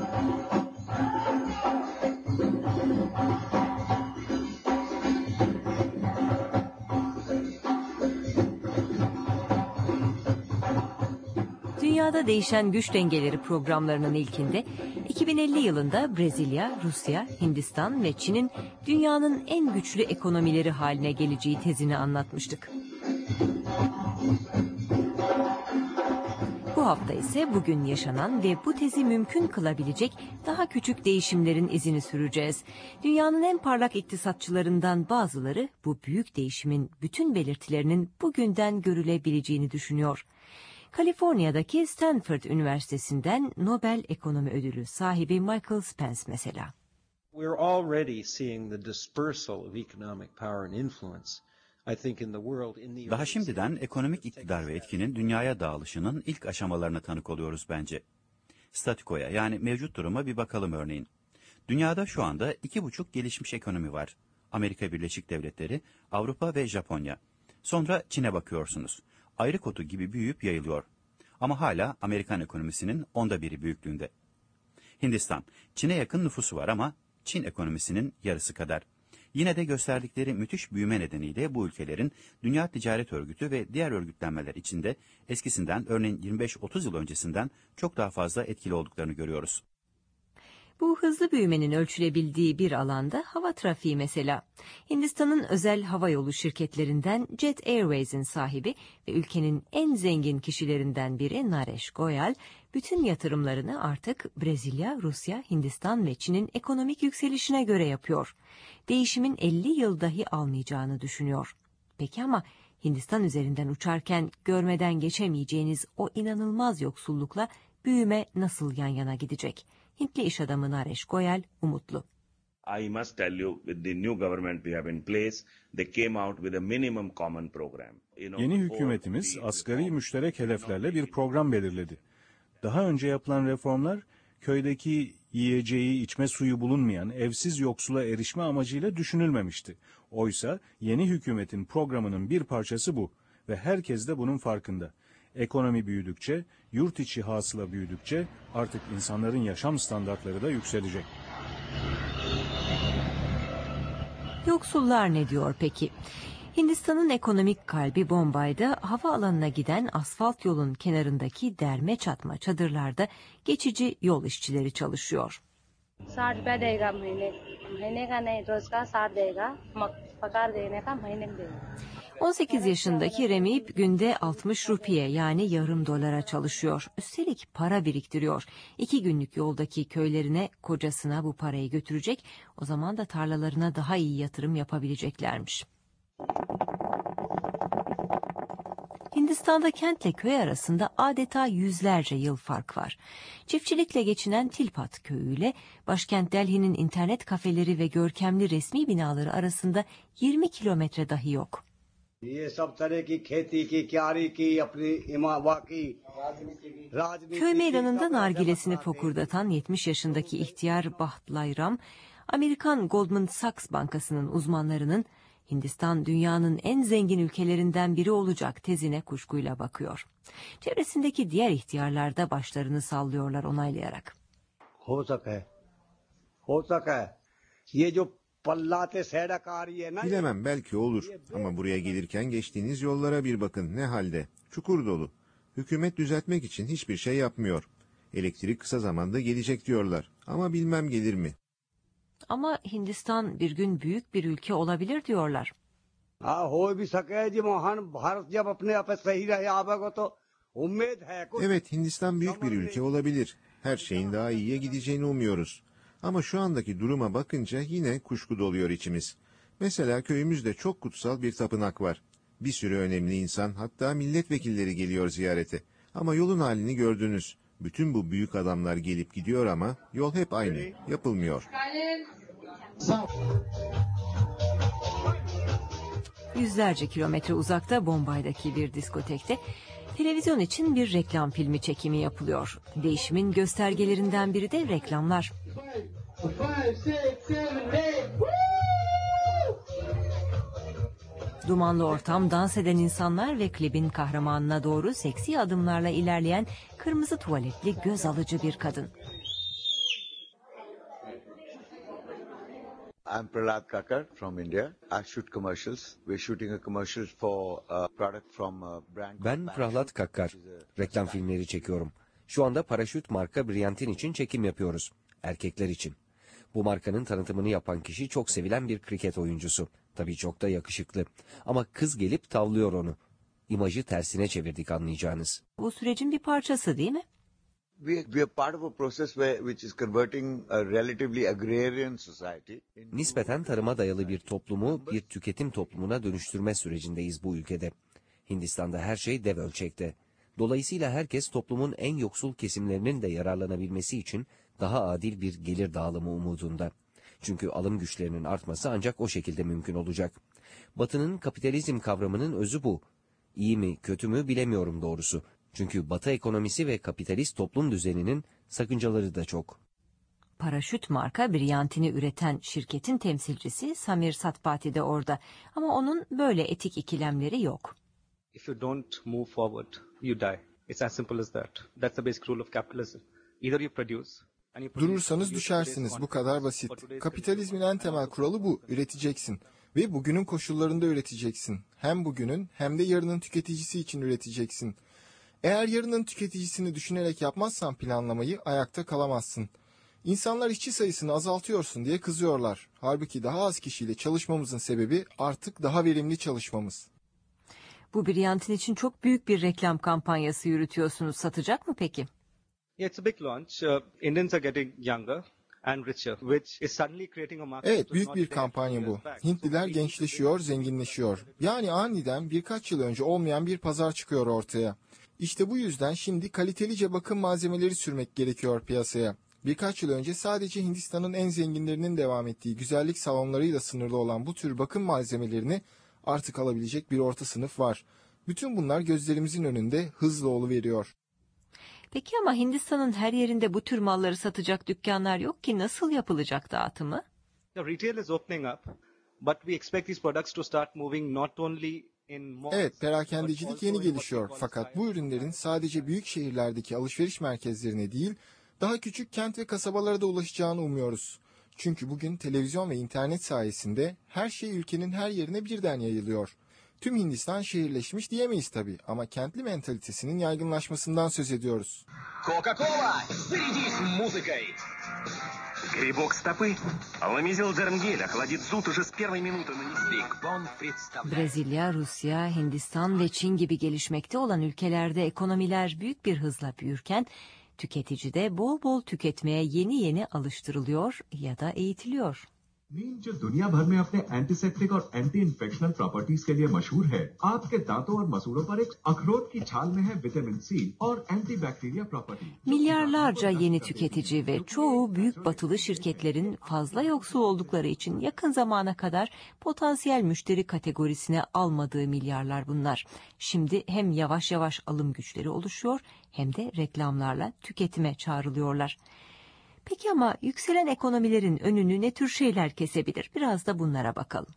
Dünyada Değişen Güç Dengeleri programlarının ilkinde 2050 yılında Brezilya, Rusya, Hindistan ve Çin'in dünyanın en güçlü ekonomileri haline geleceği tezini anlatmıştık. Bu hafta ise bugün yaşanan ve bu tezi mümkün kılabilecek daha küçük değişimlerin izini süreceğiz. Dünyanın en parlak iktisatçılarından bazıları bu büyük değişimin bütün belirtilerinin bugünden görülebileceğini düşünüyor. Kaliforniya'daki Stanford Üniversitesi'nden Nobel Ekonomi Ödülü sahibi Michael Spence mesela. We're already seeing the dispersal of economic power and influence. Daha şimdiden ekonomik iktidar ve etkinin dünyaya dağılışının ilk aşamalarına tanık oluyoruz bence. Statikoya yani mevcut duruma bir bakalım örneğin. Dünyada şu anda 2,5 gelişmiş ekonomi var. Amerika Birleşik Devletleri, Avrupa ve Japonya. Sonra Çin'e bakıyorsunuz. Ayrı kotu gibi büyüyüp yayılıyor. Ama hala Amerikan ekonomisinin 1/10 büyüklüğünde. Hindistan, Çin'e yakın nüfusu var ama Çin ekonomisinin yarısı kadar. Yine de gösterdikleri müthiş büyüme nedeniyle bu ülkelerin Dünya Ticaret Örgütü ve diğer örgütlenmeler içinde eskisinden örneğin 25-30 yıl öncesinden çok daha fazla etkili olduklarını görüyoruz. Bu hızlı büyümenin ölçülebildiği bir alanda hava trafiği mesela. Hindistan'ın özel havayolu şirketlerinden Jet Airways'in sahibi ve ülkenin en zengin kişilerinden biri Naresh Goyal, bütün yatırımlarını artık Brezilya, Rusya, Hindistan ve Çin'in ekonomik yükselişine göre yapıyor. Değişimin 50 yıl dahi almayacağını düşünüyor. Peki ama Hindistan üzerinden uçarken görmeden geçemeyeceğiniz o inanılmaz yoksullukla büyüme nasıl yan yana gidecek? Hintli iş adamı Naresh Goyal umutlu. I must tell you, with the new government we have in place, they came out with a minimum common program. Yeni hükümetimiz asgari müşterek hedeflerle bir program belirledi. Daha önce yapılan reformlar köydeki yiyeceği, içme suyu bulunmayan evsiz yoksula erişme amacıyla düşünülmemişti. Oysa yeni hükümetin programının bir parçası bu ve herkes de bunun farkında. Ekonomi büyüdükçe, yurt içi hasıla büyüdükçe artık insanların yaşam standartları da yükselecek. Yoksullar ne diyor peki? Hindistan'ın ekonomik kalbi Bombay'da havaalanına giden asfalt yolun kenarındaki derme çatma çadırlarda geçici yol işçileri çalışıyor. 18 yaşındaki Remip günde 60 rupiye yani yarım dolara çalışıyor. Üstelik para biriktiriyor. 2 günlük yoldaki köylerine kocasına bu parayı götürecek. O zaman da tarlalarına daha iyi yatırım yapabileceklermiş. Hindistan'da kentle köy arasında adeta yüzlerce yıl fark var. Çiftçilikle geçinen Tilpat köyüyle başkent Delhi'nin internet kafeleri ve görkemli resmi binaları arasında 20 kilometre dahi yok. Köy meydanında nargilesini fokurdatan 70 yaşındaki ihtiyar Baht Layram, Amerikan Goldman Sachs Bankası'nın uzmanlarının Hindistan dünyanın en zengin ülkelerinden biri olacak tezine kuşkuyla bakıyor. Çevresindeki diğer ihtiyarlar da başlarını sallıyorlar onaylayarak. Bilemem, belki olur ama buraya gelirken geçtiğiniz yollara bir bakın, ne halde. Çukur dolu. Hükümet düzeltmek için hiçbir şey yapmıyor. Elektrik kısa zamanda gelecek diyorlar ama bilmem gelir mi? Ama Hindistan bir gün büyük bir ülke olabilir diyorlar. Evet, Hindistan büyük bir ülke olabilir. Her şeyin daha iyiye gideceğini umuyoruz. Ama şu andaki duruma bakınca yine kuşku doluyor içimiz. Mesela köyümüzde çok kutsal bir tapınak var. Bir sürü önemli insan, hatta milletvekilleri geliyor ziyarete. Ama yolun halini gördünüz. Bütün bu büyük adamlar gelip gidiyor ama yol hep aynı, yapılmıyor. Yüzlerce kilometre uzakta Bombay'daki bir diskotekte televizyon için bir reklam filmi çekimi yapılıyor. Değişimin göstergelerinden biri de reklamlar. Dumanlı ortam, dans eden insanlar ve klibin kahramanına doğru seksi adımlarla ilerleyen kırmızı tuvaletli göz alıcı bir kadın. I'm Prahlad Kakkar from India. I shoot commercials. We're shooting a commercial for a product from a brand. Ben Prahlad Kakkar. Reklam filmleri çekiyorum. Şu anda Paraşüt marka Brilliant'in için çekim yapıyoruz. Erkekler için. Bu markanın tanıtımını yapan kişi çok sevilen bir kriket oyuncusu. Tabii çok da yakışıklı. Ama kız gelip tavlıyor onu. İmajı tersine çevirdik anlayacağınız. Bu sürecin bir parçası değil mi? We are part of a process which is converting a relatively agrarian society. Nispeten tarıma dayalı bir toplumu bir tüketim toplumuna dönüştürme sürecindeyiz bu ülkede. Hindistan'da her şey dev ölçekte. Dolayısıyla herkes toplumun en yoksul kesimlerinin de yararlanabilmesi için daha adil bir gelir dağılımı umudunda. Çünkü alım güçlerinin artması ancak o şekilde mümkün olacak. Batı'nın kapitalizm kavramının özü bu. İyi mi, kötü mü bilemiyorum doğrusu. Çünkü Batı ekonomisi ve kapitalist toplum düzeninin sakıncaları da çok. Paraşüt marka Brilliant'ini üreten şirketin temsilcisi Samir Satpati de orada. Ama onun böyle etik ikilemleri yok. If you don't move forward, you die. It's as simple as that. That's the basic rule of capitalism. Either you produce. Durursanız düşersiniz. Bu kadar basit. Kapitalizmin en temel kuralı bu. Üreteceksin. Ve bugünün koşullarında üreteceksin. Hem bugünün hem de yarının tüketicisi için üreteceksin. Eğer yarının tüketicisini düşünerek yapmazsan planlamayı ayakta kalamazsın. İnsanlar işçi sayısını azaltıyorsun diye kızıyorlar. Halbuki daha az kişiyle çalışmamızın sebebi artık daha verimli çalışmamız. Bu Brilliant'in için çok büyük bir reklam kampanyası yürütüyorsunuz. Satacak mı peki? Yeah, it's a big launch. Indians are getting younger and richer, which is suddenly creating a market. Evet, büyük bir kampanya bu. Hintliler gençleşiyor, zenginleşiyor. Yani aniden birkaç yıl önce olmayan bir pazar çıkıyor ortaya. İşte bu yüzden şimdi kalitelice bakım malzemeleri sürmek gerekiyor piyasaya. Birkaç yıl önce sadece Hindistan'ın en zenginlerinin devam ettiği güzellik salonlarıyla sınırlı olan bu tür bakım malzemelerini artık alabilecek bir orta sınıf var. Bütün bunlar gözlerimizin önünde hızla oluveriyor. Peki ama Hindistan'ın her yerinde bu tür malları satacak dükkanlar yok ki, nasıl yapılacak dağıtımı? The retail is opening up, but we expect these products to start moving not only in malls. Evet, perakendecilik yeni gelişiyor. Fakat bu ürünlerin sadece büyük şehirlerdeki alışveriş merkezlerine değil, daha küçük kent ve kasabalara da ulaşacağını umuyoruz. Çünkü bugün televizyon ve internet sayesinde her şey ülkenin her yerine birden yayılıyor. Tüm Hindistan şehirleşmiş diyemeyiz tabii ama kentli mentalitesinin yaygınlaşmasından söz ediyoruz. Coca-Cola, зарядись музыкой! Грибок стопы, ламизел Джернгель охладит зуд уже с первой минуты нанести. Brezilya, Rusya, Hindistan ve Çin gibi gelişmekte olan ülkelerde ekonomiler büyük bir hızla büyürken tüketici de bol bol tüketmeye yeni alıştırılıyor ya da eğitiliyor. नीम जो दुनिया भर में अपने एंटीसेप्टिक और anti infectional properties के लिए मशहूर है, आपके दांतों और मसूड़ों पर एक अखरोट की छाल में है विटामिन सी और antibacteria property. Milyarlarca yeni tüketici ve çoğu büyük batılı şirketlerin fazla yoksul oldukları için yakın zamana kadar potansiyel müşteri kategorisine almadığı milyarlar bunlar. Şimdi hem yavaş yavaş alım güçleri oluşuyor hem de reklamlarla tüketime çağrılıyorlar. Peki ama yükselen ekonomilerin önünü ne tür şeyler kesebilir? Biraz da bunlara bakalım.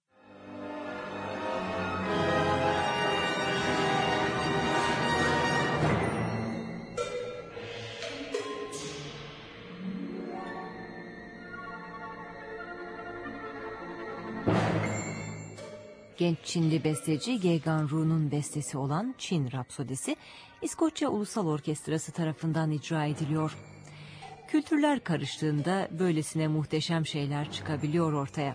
Genç Çinli besteci Gegan Ru'nun bestesi olan Çin Rapsodisi, İskoçya Ulusal Orkestrası tarafından icra ediliyor. Kültürler karıştığında böylesine muhteşem şeyler çıkabiliyor ortaya.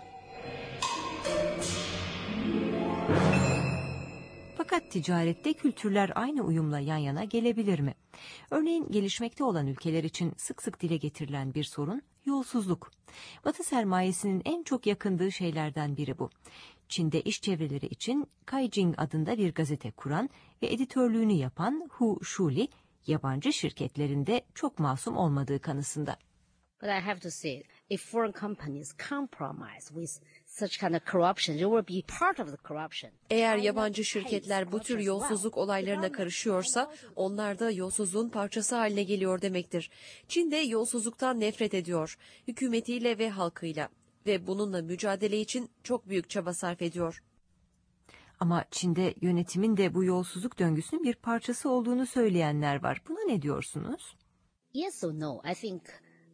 Fakat ticarette kültürler aynı uyumla yan yana gelebilir mi? Örneğin gelişmekte olan ülkeler için sık sık dile getirilen bir sorun yolsuzluk. Batı sermayesinin en çok yakındığı şeylerden biri bu. Çin'de iş çevreleri için Caijing adında bir gazete kuran ve editörlüğünü yapan Hu Shuli, yabancı şirketlerinde çok masum olmadığı kanısında. But I have to say, if foreign companies compromise with such kind of corruption, you will be part of the corruption. Eğer yabancı şirketler bu tür yolsuzluk olaylarına karışıyorsa, onlar da yolsuzluğun parçası haline geliyor demektir. Çin de yolsuzluktan nefret ediyor, hükümetiyle ve halkıyla ve bununla mücadele için çok büyük çaba sarf ediyor. Ama Çin'de yönetimin de bu yolsuzluk döngüsünün bir parçası olduğunu söyleyenler var. Buna ne diyorsunuz? Yes or no? I think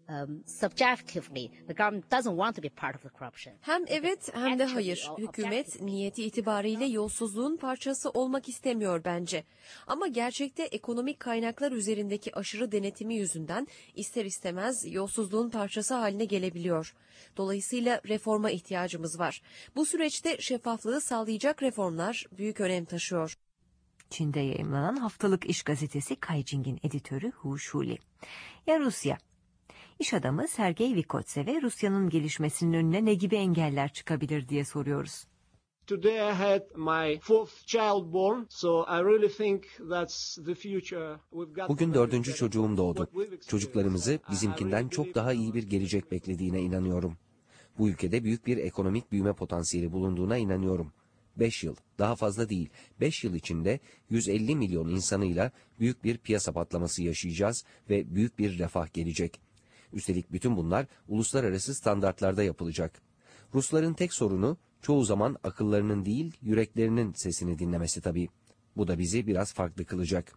subjectively, the government doesn't want to be part of the corruption. Hem evet hem de hayır. Hükümet niyeti itibariyle yolsuzluğun parçası olmak istemiyor bence. Ama gerçekte ekonomik kaynaklar üzerindeki aşırı denetimi yüzünden ister istemez yolsuzluğun parçası haline gelebiliyor. Dolayısıyla reforma ihtiyacımız var. Bu süreçte şeffaflığı sağlayacak reformlar büyük önem taşıyor. Çin'de yayımlanan haftalık iş gazetesi Caijing'in editörü Hu Shuli. Ya Rusya? İş adamı Sergey Vygotsev'e Rusya'nın gelişmesinin önüne ne gibi engeller çıkabilir diye soruyoruz. Today I had my 4th child born, so I really think that's the future we've got. Bugün 4. çocuğum doğdu. Çocuklarımızı bizimkinden çok daha iyi bir gelecek beklediğine inanıyorum. Bu ülkede büyük bir ekonomik büyüme potansiyeli bulunduğuna inanıyorum. 5 yıl, daha fazla değil, 5 yıl içinde 150 milyon insanıyla büyük bir piyasa patlaması yaşayacağız ve büyük bir refah gelecek. Üstelik bütün bunlar uluslararası standartlarda yapılacak. Rusların tek sorunu çoğu zaman akıllarının değil, yüreklerinin sesini dinlemesi tabii. Bu da bizi biraz farklı kılacak.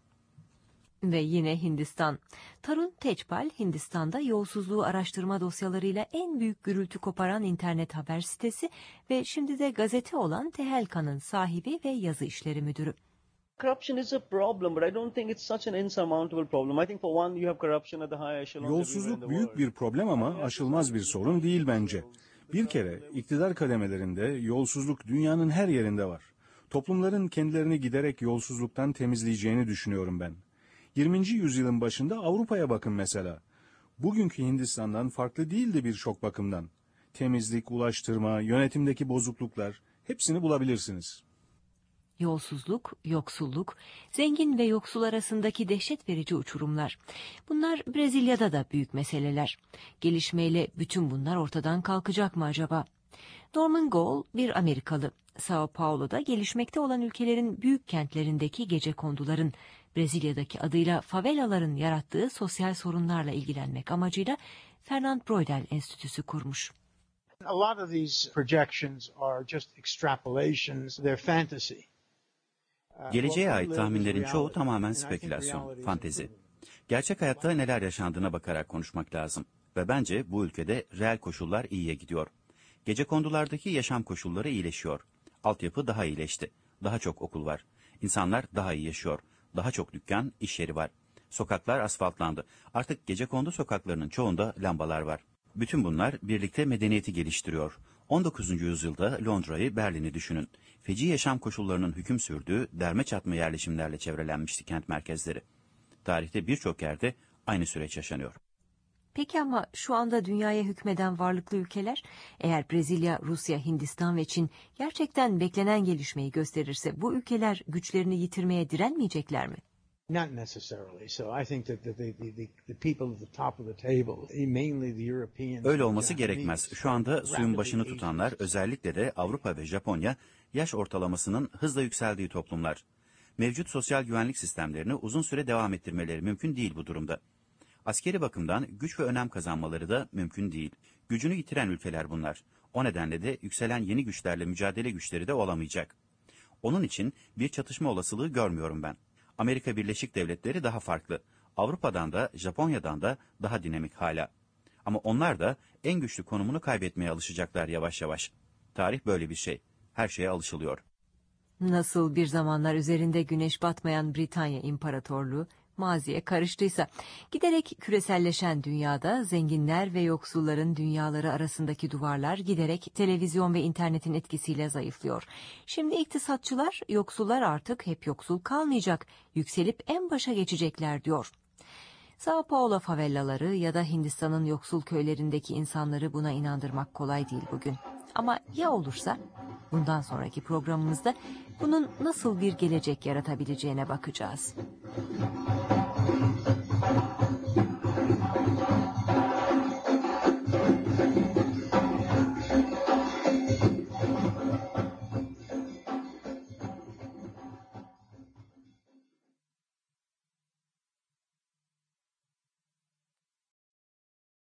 Ve yine Hindistan. Tarun Tejpal, Hindistan'da yolsuzluğu araştırma dosyalarıyla en büyük gürültü koparan internet haber sitesi ve şimdi de gazete olan Tehelka'nın sahibi ve yazı işleri müdürü. Corruption is a problem, but I don't think it's such an insurmountable problem. I think for one you have corruption at the high echelons. Yolsuzluk büyük bir problem ama aşılmaz bir sorun değil bence. Bir kere iktidar kademelerinde yolsuzluk dünyanın her yerinde var. Toplumların kendilerini giderek yolsuzluktan temizleyeceğini düşünüyorum ben. 20. yüzyılın başında Avrupa'ya bakın mesela. Bugünkü Hindistan'dan farklı değildi birçok bakımdan. Temizlik, ulaştırma, yönetimdeki bozukluklar hepsini bulabilirsiniz. Yolsuzluk, yoksulluk, zengin ve yoksul arasındaki dehşet verici uçurumlar. Bunlar Brezilya'da da büyük meseleler. Gelişmeyle bütün bunlar ortadan kalkacak mı acaba? Norman Goal bir Amerikalı. Sao Paulo'da gelişmekte olan ülkelerin büyük kentlerindeki gecekonduların, Brezilya'daki adıyla favelaların yarattığı sosyal sorunlarla ilgilenmek amacıyla Fernand Braudel Enstitüsü kurmuş. A lot of these projections are just extrapolations, they're fantasy. Geleceğe ait tahminlerin çoğu tamamen spekülasyon, fantezi. Gerçek hayatta neler yaşandığına bakarak konuşmak lazım. Ve bence bu ülkede reel koşullar iyiye gidiyor. Gecekondulardaki yaşam koşulları iyileşiyor. Altyapı daha iyileşti. Daha çok okul var. İnsanlar daha iyi yaşıyor. Daha çok dükkan, iş yeri var. Sokaklar asfaltlandı. Artık gecekondu sokaklarının çoğunda lambalar var. Bütün bunlar birlikte medeniyeti geliştiriyor. 19. yüzyılda Londra'yı, Berlin'i düşünün. Feci yaşam koşullarının hüküm sürdüğü derme çatma yerleşimlerle çevrelenmişti kent merkezleri. Tarihte birçok yerde aynı süreç yaşanıyor. Peki ama şu anda dünyaya hükmeden varlıklı ülkeler, eğer Brezilya, Rusya, Hindistan ve Çin gerçekten beklenen gelişmeyi gösterirse bu ülkeler güçlerini yitirmeye direnmeyecekler mi? Not necessarily. So I think that the people at the top of the table, mainly the Europeans. Öyle olması gerekmez. Şu anda suyun başını tutanlar, özellikle de Avrupa ve Japonya, yaş ortalamasının hızla yükseldiği toplumlar. Mevcut sosyal güvenlik sistemlerini uzun süre devam ettirmeleri mümkün değil bu durumda. Askeri bakımdan güç ve önem kazanmaları da mümkün değil. Gücünü yitiren ülkeler bunlar. O nedenle de yükselen yeni güçlerle mücadele güçleri de olamayacak. Onun için bir çatışma olasılığı görmüyorum ben. Amerika Birleşik Devletleri daha farklı. Avrupa'dan da Japonya'dan da daha dinamik hala. Ama onlar da en güçlü konumunu kaybetmeye alışacaklar yavaş yavaş. Tarih böyle bir şey. Her şeye alışılıyor. Nasıl bir zamanlar üzerinde güneş batmayan Britanya İmparatorluğu maziye karıştıysa, giderek küreselleşen dünyada zenginler ve yoksulların dünyaları arasındaki duvarlar giderek televizyon ve internetin etkisiyle zayıflıyor. Şimdi iktisatçılar, yoksullar artık hep yoksul kalmayacak, yükselip en başa geçecekler diyor. Sao Paulo favelaları ya da Hindistan'ın yoksul köylerindeki insanları buna inandırmak kolay değil bugün. Ama ya olursa? Bundan sonraki programımızda bunun nasıl bir gelecek yaratabileceğine bakacağız.